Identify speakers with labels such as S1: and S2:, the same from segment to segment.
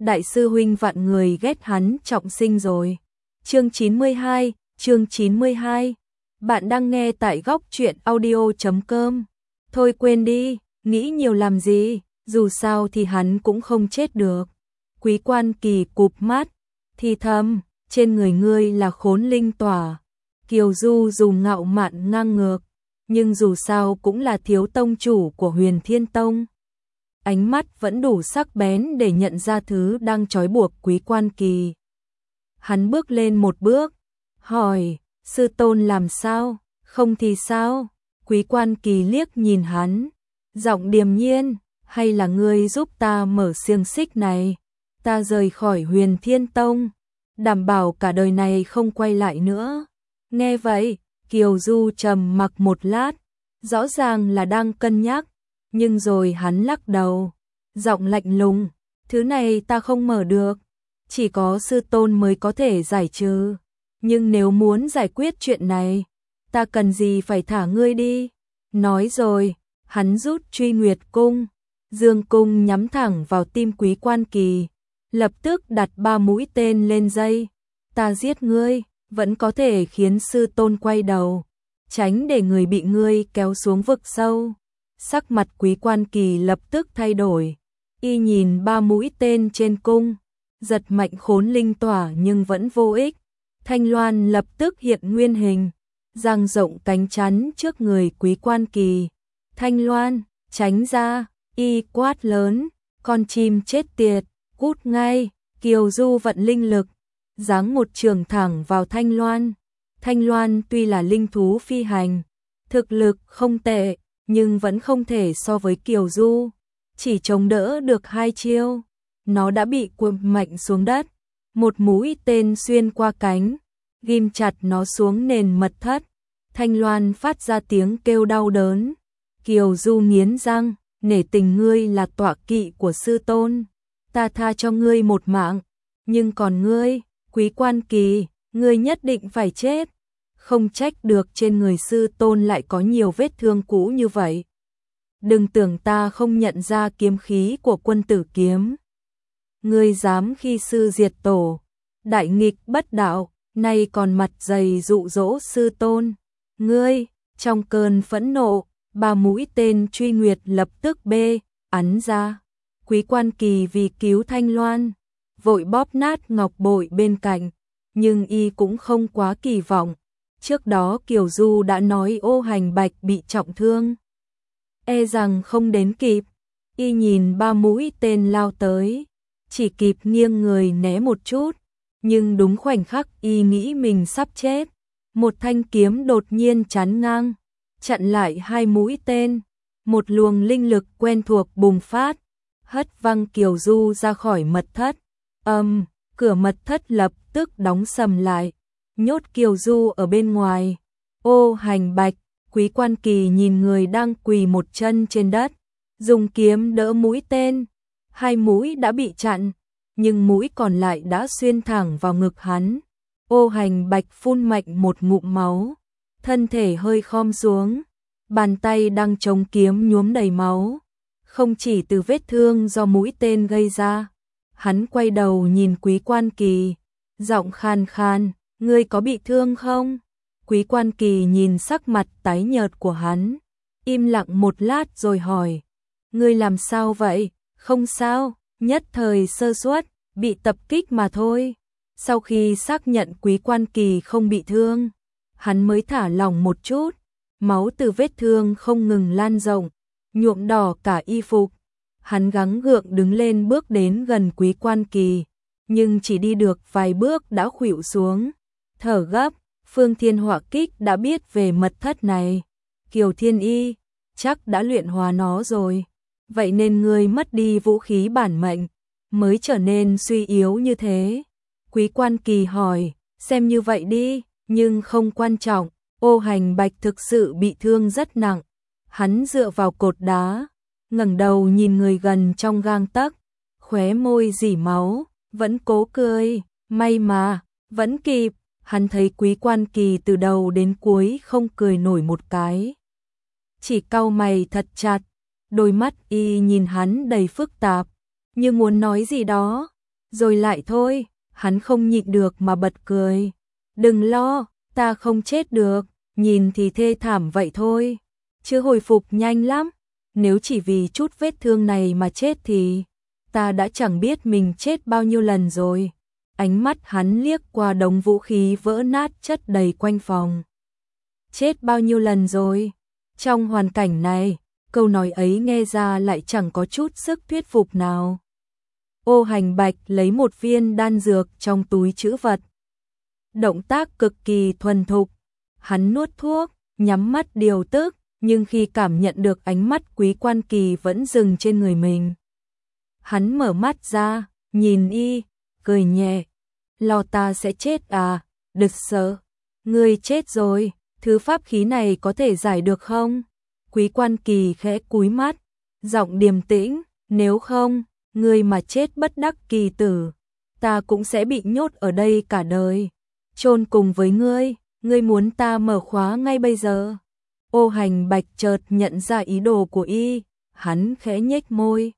S1: đại sư huynh vạn người ghét hắn trọng sinh rồi. Chương 92. Bạn đang nghe tại góc truyện audio.com. Thôi quên đi, nghĩ nhiều làm gì, dù sao thì hắn cũng không chết được. Quý Quan Kỳ cụp mắt, thì thầm, trên người ngươi là khốn linh tỏa. Kiều Du dù ngạo mạn ngang ngược, nhưng dù sao cũng là thiếu tông chủ của Huyền Thiên Tông. Ánh mắt vẫn đủ sắc bén để nhận ra thứ đang trói buộc Quý Quan Kỳ. Hắn bước lên một bước, hỏi, sư tôn làm sao, không thì sao? Quý Quan Kỳ liếc nhìn hắn, giọng điềm nhiên, hay là ngươi giúp ta mở xiềng xích này, ta rời khỏi Huyền Thiên Tông, đảm bảo cả đời này không quay lại nữa. Nghe vậy, Kiều Du trầm mặc một lát, rõ ràng là đang cân nhắc, nhưng rồi hắn lắc đầu, giọng lạnh lùng, thứ này ta không mở được, chỉ có sư tôn mới có thể giải trừ, nhưng nếu muốn giải quyết chuyện này, ta cần gì phải thả ngươi đi. Nói rồi, hắn rút Truy Nguyệt cung, dương cung nhắm thẳng vào tim Quý Quan Kỳ, lập tức đặt 3 mũi tên lên dây. Ta giết ngươi, vẫn có thể khiến sư tôn quay đầu, tránh để người bị ngươi kéo xuống vực sâu. Sắc mặt Quý Quan Kỳ lập tức thay đổi, y nhìn 3 mũi tên trên cung, giật mạnh khốn linh tỏa nhưng vẫn vô ích. Thanh Loan lập tức hiện nguyên hình, dang rộng cánh chắn trước người Quý Quan Kỳ. Thanh Loan, tránh ra, y quát lớn, con chim chết tiệt, cút ngay. Kiều Du vận linh lực, giáng một trường thẳng vào Thanh Loan. Thanh Loan tuy là linh thú phi hành, thực lực không tệ, nhưng vẫn không thể so với Kiều Du, chỉ chống đỡ được 2 chiêu, nó đã bị quật mạnh xuống đất, một mũi tên xuyên qua cánh, ghim chặt nó xuống nền mật thất. Thanh Loan phát ra tiếng kêu đau đớn. Kiều Du nghiến răng, nể tình ngươi là tọa kỵ của sư tôn, ta tha cho ngươi một mạng, nhưng còn ngươi, Quý Quan Kỳ, ngươi nhất định phải chết. Không trách được trên người sư tôn lại có nhiều vết thương cũ như vậy. Đừng tưởng ta không nhận ra kiếm khí của Quân Tử Kiếm. Ngươi dám khi sư diệt tổ, đại nghịch bất đạo, nay còn mặt dày dụ dỗ sư tôn. Ngươi, trong cơn phẫn nộ, 3 mũi tên Truy Nguyệt lập tức ấn ra. Quý Quan Kỳ vì cứu Thanh Loan, vội bóp nát ngọc bội bên cạnh, nhưng y cũng không quá kỳ vọng. Trước đó Kiều Du đã nói Ô Hành Bạch bị trọng thương, e rằng không đến kịp. Y nhìn 3 mũi tên lao tới, chỉ kịp nghiêng người né một chút, nhưng đúng khoảnh khắc y nghĩ mình sắp chết, một thanh kiếm đột nhiên chắn ngang, chặn lại 2 mũi tên. Một luồng linh lực quen thuộc bùng phát, hất văng Kiều Du ra khỏi mật thất. Cửa mật thất lập tức đóng sầm lại, nhốt Kiều Du ở bên ngoài. Ô Hành Bạch, Quý Quan Kỳ nhìn người đang quỳ một chân trên đất, dùng kiếm đỡ mũi tên. 2 mũi đã bị chặn, nhưng mũi còn lại đã xuyên thẳng vào ngực hắn. Ô Hành Bạch phun mạnh một ngụm máu, thân thể hơi khom xuống, bàn tay đang chống kiếm nhuốm đầy máu, không chỉ từ vết thương do mũi tên gây ra. Hắn quay đầu nhìn Quý Quan Kỳ, giọng khan khan, ngươi có bị thương không? Quý Quan Kỳ nhìn sắc mặt tái nhợt của hắn, im lặng một lát rồi hỏi, ngươi làm sao vậy? Không sao, nhất thời sơ suất, bị tập kích mà thôi. Sau khi xác nhận Quý Quan Kỳ không bị thương, hắn mới thả lỏng một chút. Máu từ vết thương không ngừng lan rộng, nhuộm đỏ cả y phục. Hắn gắng gượng đứng lên bước đến gần Quý Quan Kỳ, nhưng chỉ đi được vài bước đã khuỵu xuống, thở gấp. Phương Thiên Họa Kích đã biết về mật thất này, Kiều Thiên Y chắc đã luyện hóa nó rồi, vậy nên ngươi mất đi vũ khí bản mệnh, mới trở nên suy yếu như thế. Quý Quan Kỳ hỏi, xem như vậy đi, nhưng không quan trọng. Ô Hành Bạch thực sự bị thương rất nặng, hắn dựa vào cột đá, ngẩng đầu nhìn người gần trong gang tấc, khóe môi rỉ máu, vẫn cố cười, may mà, vẫn kịp. Hắn thấy Quý Quan Kỳ từ đầu đến cuối không cười nổi một cái, chỉ cau mày thật chặt, đôi mắt y nhìn hắn đầy phức tạp, như muốn nói gì đó, rồi lại thôi, hắn không nhịn được mà bật cười. Đừng lo, ta không chết được, nhìn thì thê thảm vậy thôi, chứ hồi phục nhanh lắm. Nếu chỉ vì chút vết thương này mà chết thì ta đã chẳng biết mình chết bao nhiêu lần rồi. Ánh mắt hắn liếc qua đống vũ khí vỡ nát chất đầy quanh phòng. Chết bao nhiêu lần rồi? Trong hoàn cảnh này, câu nói ấy nghe ra lại chẳng có chút sức thuyết phục nào. Ô Hành Bạch lấy một viên đan dược trong túi trữ vật. Động tác cực kỳ thuần thục. Hắn nuốt thuốc, nhắm mắt điều tức, nhưng khi cảm nhận được ánh mắt Quý Quan Kỳ vẫn dừng trên người mình. Hắn mở mắt ra, nhìn y, cười nhẹ. Lo ta sẽ chết à, đừng sợ. Ngươi chết rồi, thứ pháp khí này có thể giải được không? Quý Quan Kỳ khẽ cúi mắt, giọng điềm tĩnh, nếu không, ngươi mà chết bất đắc kỳ tử, ta cũng sẽ bị nhốt ở đây cả đời. Chôn cùng với ngươi muốn ta mở khóa ngay bây giờ. Ô Hành Bạch chợt nhận ra ý đồ của y, hắn khẽ nhếch môi.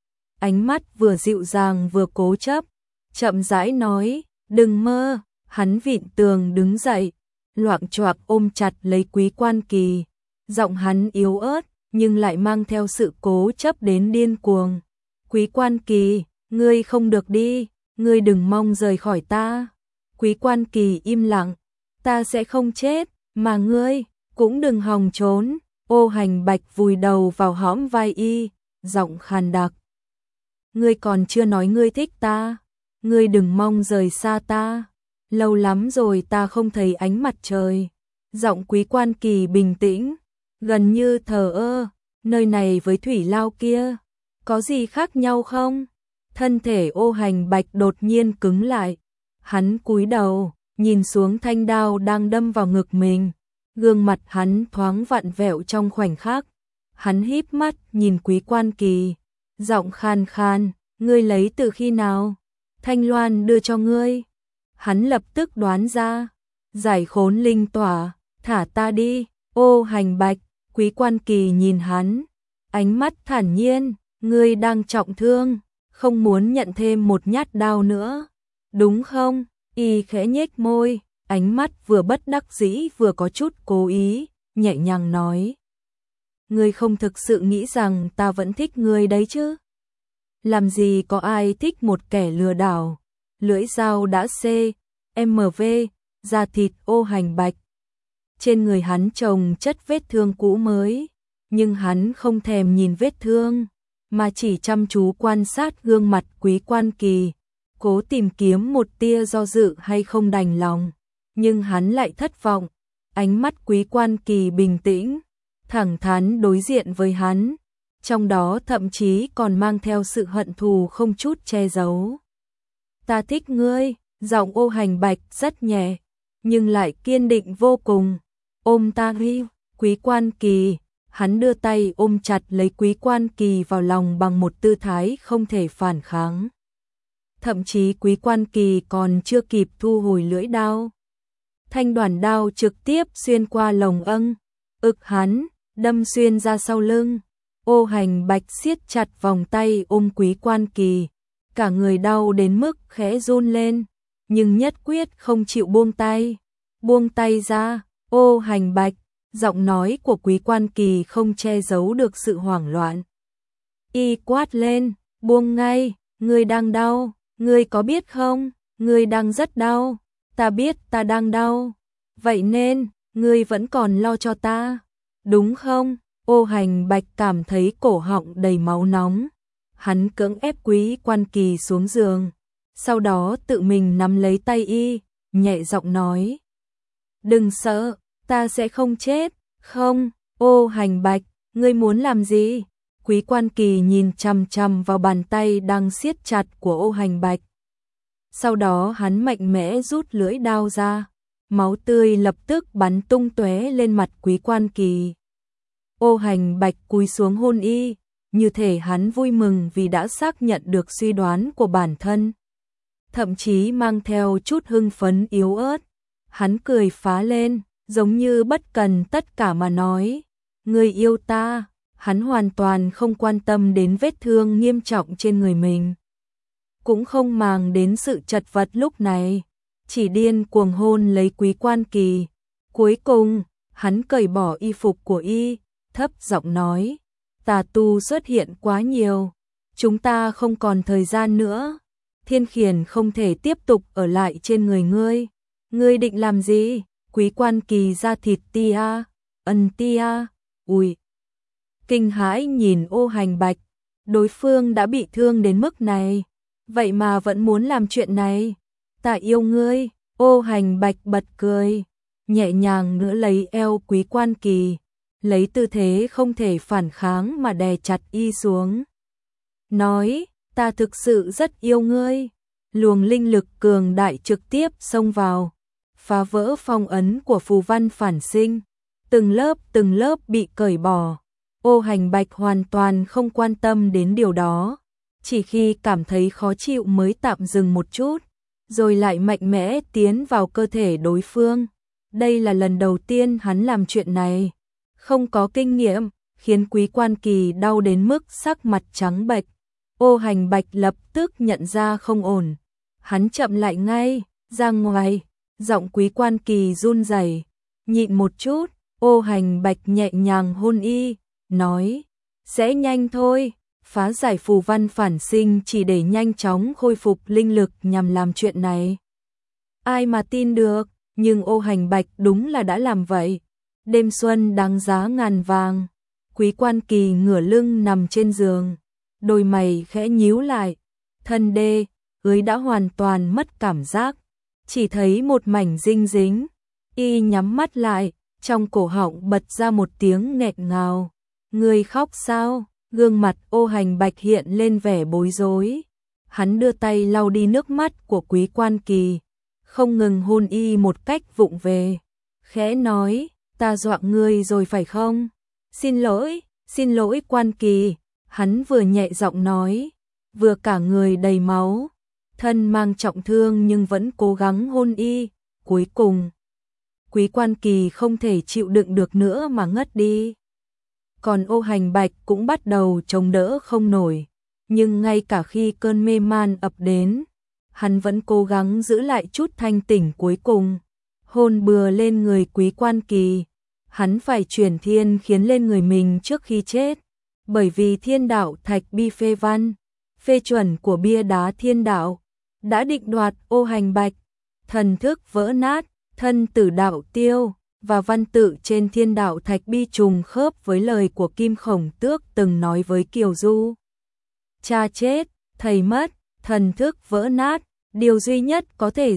S1: Ánh mắt vừa dịu dàng vừa cố chấp, chậm rãi nói, đừng mơ. Hắn vịn tường đứng dậy, loạng choạng ôm chặt lấy Quý Quan Kỳ. Giọng hắn yếu ớt, nhưng lại mang theo sự cố chấp đến điên cuồng. Quý Quan Kỳ, ngươi không được đi, ngươi đừng mong rời khỏi ta. Quý Quan Kỳ im lặng, ta sẽ không chết, mà ngươi cũng đừng hòng trốn. Ô Hành Bạch vùi đầu vào hõm vai y, giọng khàn đặc. Ngươi còn chưa nói ngươi thích ta, ngươi đừng mong rời xa ta. Lâu lắm rồi ta không thấy ánh mặt trời. Giọng Quý Quan Kỳ bình tĩnh, gần như thờ ơ, nơi này với thủy lao kia, có gì khác nhau không? Thân thể Ô Hành Bạch đột nhiên cứng lại. Hắn cúi đầu, nhìn xuống thanh đao đang đâm vào ngực mình. Gương mặt hắn thoáng vặn vẹo trong khoảnh khắc. Hắn híp mắt nhìn Quý Quan Kỳ, giọng khan khan, ngươi lấy từ khi nào? Thanh Loan đưa cho ngươi. Hắn lập tức đoán ra, giải khốn linh tỏa, thả ta đi. Ô Hành Bạch, Quý Quan Kỳ nhìn hắn, ánh mắt thản nhiên, ngươi đang trọng thương, không muốn nhận thêm một nhát đao nữa, đúng không? Y khẽ nhếch môi, ánh mắt vừa bất đắc dĩ vừa có chút cố ý, nhẹ nhàng nói. Ngươi không thực sự nghĩ rằng ta vẫn thích ngươi đấy chứ? Làm gì có ai thích một kẻ lừa đảo? Lưỡi dao đã CMV, da thịt Ô Hành Bạch. Trên người hắn chồng chất vết thương cũ mới, nhưng hắn không thèm nhìn vết thương, mà chỉ chăm chú quan sát gương mặt Quý Quan Kỳ, cố tìm kiếm một tia do dự hay không đành lòng, nhưng hắn lại thất vọng. Ánh mắt Quý Quan Kỳ bình tĩnh, thẳng thắn đối diện với hắn, trong đó thậm chí còn mang theo sự hận thù không chút che giấu. Ta thích ngươi, giọng Ô Hành Bạch rất nhẹ, nhưng lại kiên định vô cùng. Ôm ta đi, Quý Quan Kỳ. Hắn đưa tay ôm chặt lấy Quý Quan Kỳ vào lòng bằng một tư thái không thể phản kháng. Thậm chí Quý Quan Kỳ còn chưa kịp thu hồi lưỡi đao. Thanh đoàn đao trực tiếp xuyên qua lồng ực hắn, đâm xuyên ra sau lưng. Ô Hành Bạch siết chặt vòng tay ôm Quý Quan Kỳ, cả người đau đến mức khẽ run lên, nhưng nhất quyết không chịu buông tay. Buông tay ra, Ô Hành Bạch. Giọng nói của Quý Quan Kỳ không che giấu được sự hoảng loạn. Y quát lên, buông ngay, ngươi đang đau, ngươi có biết không, ngươi đang rất đau, ta biết ta đang đau, vậy nên, ngươi vẫn còn lo cho ta, đúng không? Ô Hành Bạch cảm thấy cổ họng đầy máu nóng, hắn cưỡng ép Quý Quan Kỳ xuống giường, sau đó tự mình nắm lấy tay y, nhẹ giọng nói. Đừng sợ. Ta sẽ không chết, không? Ô Hành Bạch, ngươi muốn làm gì? Quý Quan Kỳ nhìn chằm chằm vào bàn tay đang siết chặt của Ô Hành Bạch. Sau đó hắn mạnh mẽ rút lưỡi đao ra, máu tươi lập tức bắn tung tóe lên mặt Quý Quan Kỳ. Ô Hành Bạch cúi xuống hôn y, như thể hắn vui mừng vì đã xác nhận được suy đoán của bản thân. Thậm chí mang theo chút hưng phấn yếu ớt, hắn cười phá lên. Giống như bất cần tất cả mà nói, ngươi yêu ta, hắn hoàn toàn không quan tâm đến vết thương nghiêm trọng trên người mình. cũng không màng đến sự chật vật lúc này, chỉ điên cuồng hôn lấy Quý Quan Kỳ. Cuối cùng, hắn cởi bỏ y phục của y, thấp giọng nói, tà tu xuất hiện quá nhiều, chúng ta không còn thời gian nữa, Thiên Khiển không thể tiếp tục ở lại trên người ngươi. Ngươi định làm gì? Quý Quan Kỳ da thịt tia, tia, ui. Kinh hãi nhìn Ô Hành Bạch, đối phương đã bị thương đến mức này, vậy mà vẫn muốn làm chuyện này. Ta yêu ngươi, Ô Hành Bạch bật cười, nhẹ nhàng nữa lấy eo Quý Quan Kỳ, lấy tư thế không thể phản kháng mà đè chặt y xuống. Nói, ta thực sự rất yêu ngươi. Luồng linh lực cường đại trực tiếp xông vào, phá vỡ phong ấn của phù văn phản sinh, từng lớp bị cởi bỏ. Ô Hành Bạch hoàn toàn không quan tâm đến điều đó, chỉ khi cảm thấy khó chịu mới tạm dừng một chút, rồi lại mạnh mẽ tiến vào cơ thể đối phương. Đây là lần đầu tiên hắn làm chuyện này, không có kinh nghiệm, khiến Quý Quan Kỳ đau đến mức sắc mặt trắng bệch. Ô Hành Bạch lập tức nhận ra không ổn, hắn chậm lại ngay, ra ngoài, giọng Quý Quan Kỳ run rẩy, nhịn một chút. Ô Hành Bạch nhẹ nhàng hôn y, nói, sẽ nhanh thôi, phá giải phù văn phản sinh chỉ để nhanh chóng khôi phục linh lực nhằm làm chuyện này. Ai mà tin được, nhưng Ô Hành Bạch đúng là đã làm vậy. Đêm xuân đáng giá ngàn vàng. Quý Quan Kỳ ngửa lưng nằm trên giường, đôi mày khẽ nhíu lại, thân đê, ưới đã hoàn toàn mất cảm giác, chỉ thấy một mảnh dinh dính. Y nhắm mắt lại, trong cổ họng bật ra một tiếng nghẹn ngào. Người khóc sao? Gương mặt Ô Hành Bạch hiện lên vẻ bối rối. Hắn đưa tay lau đi nước mắt của Quý Quan Kỳ, không ngừng hôn y một cách vụng về, khẽ nói, ta dọa ngươi rồi phải không? Xin lỗi Quan Kỳ. Hắn vừa nhẹ giọng nói, vừa cả người đầy máu, thân mang trọng thương nhưng vẫn cố gắng hôn y. Cuối cùng, Quý Quan Kỳ không thể chịu đựng được nữa mà ngất đi. Còn Ô Hành Bạch cũng bắt đầu chống đỡ không nổi, nhưng ngay cả khi cơn mê man ập đến, hắn vẫn cố gắng giữ lại chút thanh tỉnh cuối cùng, hôn bừa lên người Quý Quan Kỳ. Hắn phải chuyển thiên khiến lên người mình trước khi chết, bởi vì Thiên Đạo Thạch Bi phê văn, phê chuẩn của bia đá Thiên Đạo, đã định đoạt Ô Hành Bạch, thần thức vỡ nát, thân tử đạo tiêu, và văn tự trên Thiên Đạo Thạch Bi trùng khớp với lời của Kim Khổng Tước từng nói với Kiều Du. Cha chết, thầy mất, thần thức vỡ nát, điều duy nhất có thể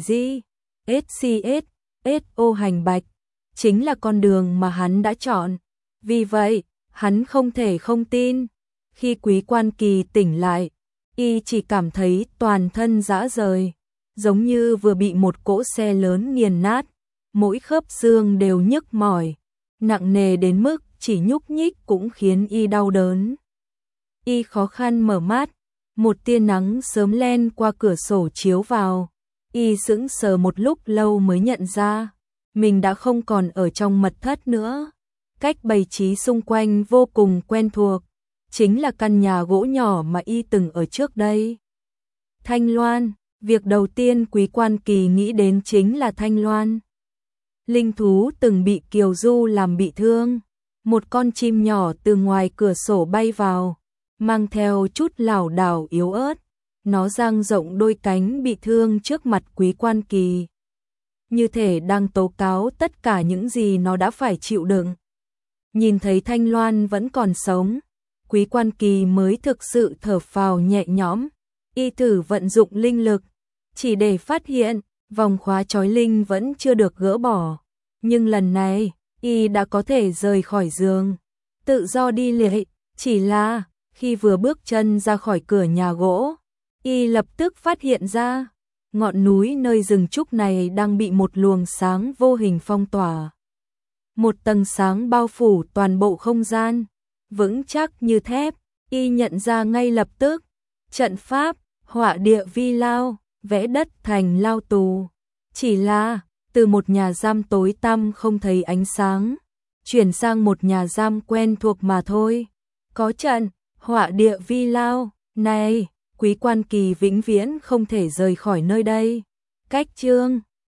S1: Ô Hành Bạch chính là con đường mà hắn đã chọn. Vì vậy, hắn không thể không tin. Khi Quý Quan Kỳ tỉnh lại, y chỉ cảm thấy toàn thân rã rời, giống như vừa bị một cỗ xe lớn nghiền nát, mỗi khớp xương đều nhức mỏi, nặng nề đến mức chỉ nhúc nhích cũng khiến y đau đớn. Y khó khăn mở mắt, một tia nắng sớm len qua cửa sổ chiếu vào, y sững sờ một lúc lâu mới nhận ra mình đã không còn ở trong mật thất nữa. Cách bày trí xung quanh vô cùng quen thuộc, chính là căn nhà gỗ nhỏ mà y từng ở trước đây. Thanh Loan, việc đầu tiên Quý Quan Kỳ nghĩ đến chính là Thanh Loan. Linh thú từng bị Kiều Du làm bị thương, một con chim nhỏ từ ngoài cửa sổ bay vào, mang theo chút lảo đảo yếu ớt, nó dang rộng đôi cánh bị thương trước mặt Quý Quan Kỳ, như thể đang tố cáo tất cả những gì nó đã phải chịu đựng. Nhìn thấy Thanh Loan vẫn còn sống, Quý Quan Kỳ mới thực sự thở phào nhẹ nhõm. Y thử vận dụng linh lực, chỉ để phát hiện vòng khóa trói linh vẫn chưa được gỡ bỏ. Nhưng lần này, y đã có thể rời khỏi giường, tự do đi lệ. Chỉ là, khi vừa bước chân ra khỏi cửa nhà gỗ, y lập tức phát hiện ra, ngọn núi nơi rừng trúc này đang bị một luồng sáng vô hình phong tỏa. Một tầng sáng bao phủ toàn bộ không gian, vững chắc như thép. Y nhận ra ngay lập tức, trận pháp, họa địa vi lao, vẽ đất thành lao tù. Chỉ là, từ một nhà giam tối tăm không thấy ánh sáng, chuyển sang một nhà giam quen thuộc mà thôi. Có trận, họa địa vi lao, này, Quý Quan Kỳ vĩnh viễn không thể rời khỏi nơi đây. Cách chương